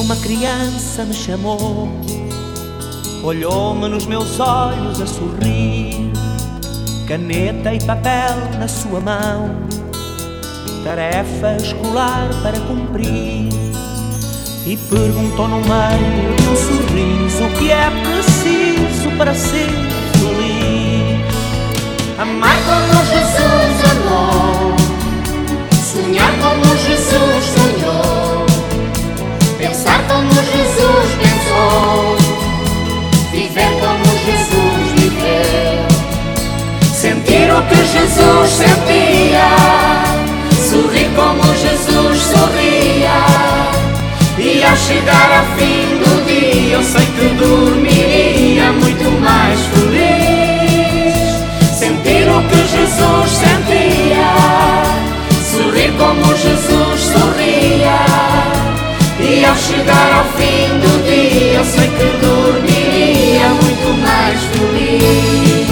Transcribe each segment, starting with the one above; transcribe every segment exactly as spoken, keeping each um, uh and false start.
uma criança me chamou, olhou-me nos meus olhos a sorrir, caneta e papel na sua mão, tarefa escolar para cumprir, e perguntou no meio de um sorriso o que é preciso para ser feliz. Amar como Jesus amou, sonhar como Jesus sonhou, pensar como Jesus pensou, viver como Jesus viveu, sentir o que Jesus sentia, sorrir como Jesus sorria. E ao chegar ao fim do dia eu sei que dormiria muito mais feliz. Sentir o que Jesus sentia, sorrir como Jesus sorria. E ao chegar ao fim do dia eu sei que dormiria muito mais feliz.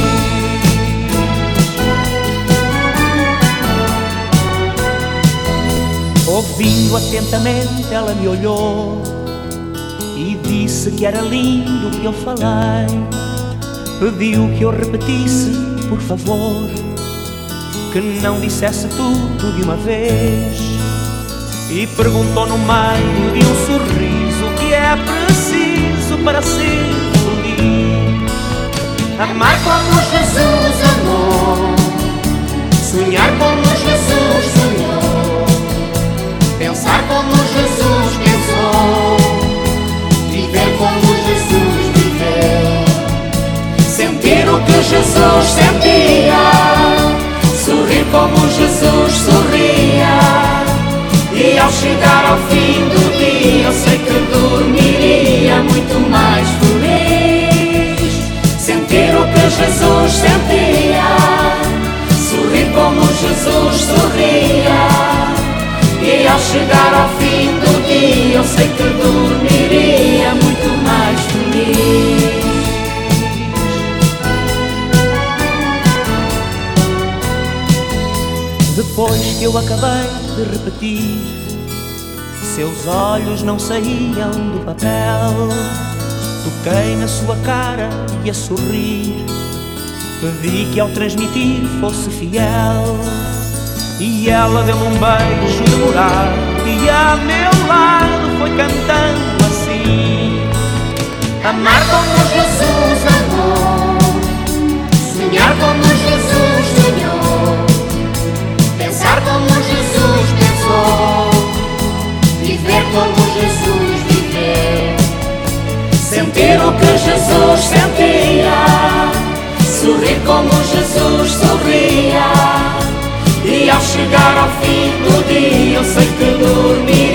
Ouvindo atentamente, ela me olhou e disse que era lindo o que eu falei. Pediu que eu repetisse, por favor, que não dissesse tudo de uma vez, e perguntou no meio de um sorriso o que é preciso para ser feliz. Amar como Jesus amou, sonhar como Jesus sonhou, pensar como Jesus pensou, viver como Jesus viveu, sentir o que Jesus sentia, sorrir como Jesus sorria. E ao chegar ao fim do dia eu sei que dormiria muito mais feliz. Sentir o que Jesus sentia, sorrir como Jesus sorria. E ao chegar ao fim do dia eu sei que dormiria muito mais feliz. Depois que eu acabei de repetir, seus olhos não saíam do papel. Toquei na sua cara e a sorrir, pedi que ao transmitir fosse fiel. E ela deu-me um beijo demorado e a meu lado foi cantando assim: amar como Jesus amou, sonhar como Jesus sonhou, pensar como Jesus pensou, viver como Jesus viveu, sentir o que Jesus sentia, sorrir como Jesus sorria. E ao chegar ao fim do dia eu sei que dormirei